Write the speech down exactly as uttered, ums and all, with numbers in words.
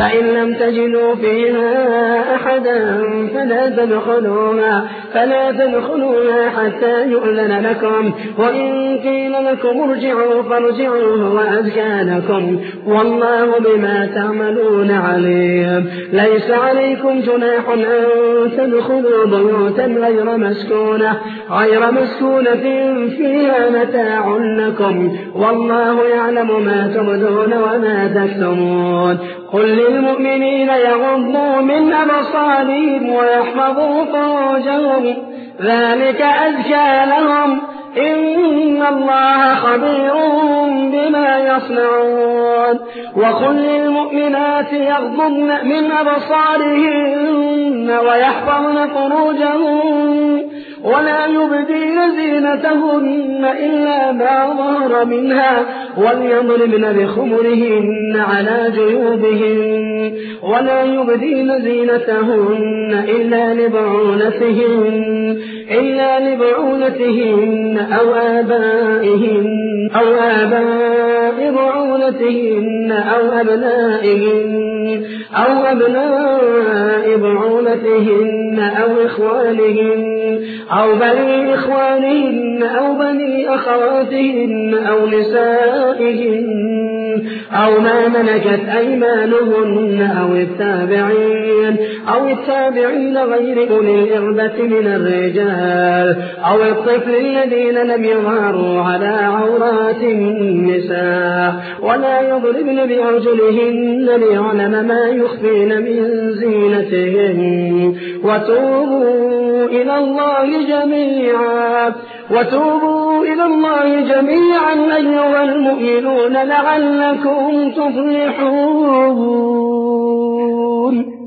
فإن لم تجدوا فيها أحدا فلا تدخلوها فلا تدخلوها حتى يؤذن لكم، وإن قيل لكم ارجعوا فارجعوا هو أزكى لكم، والله بما تعملون عليم. ليس عليكم جناح أن تدخلوا بيوتا غير مسكونة غير مسكونة فيها متاع لكم، والله يعلم ما تبدون وما تكتمون. قل للمؤمنين يغضوا من أبصارهم ويحفظوا فروجهم ذلك أزكى لهم، إن الله خبير بما يصنعون. وقل للمؤمنات يغضضن من أبصارهن ويحفظن فروجهن ولا يبدين زينتهن إلا ما ظهر منها، وليضربن بخمرهن على جيوبهن ولا يبدين زينتهن إلا لبعولتهن إلا لبعولتهن أو آبائهن أو آباء بعولتهن أو أبنائهن أو أبناء بعولتهن أو إخوانهن أو بني إخوانهن أو بني أخواتهن أو نسائهن أو ما ملكت أيمانهن أو التابعين أو التابعين غير أولي الإربة من الرجال أو الطفل الذين لم يظهروا على عورات النساء، ولا يضربن بأرجلهن ليعلم ما يخفين من زينتهن. وتوبوا إلى الله جميعا وتوبوا إلى الله جميعا أيها المؤمنون لعلكم تفلحون.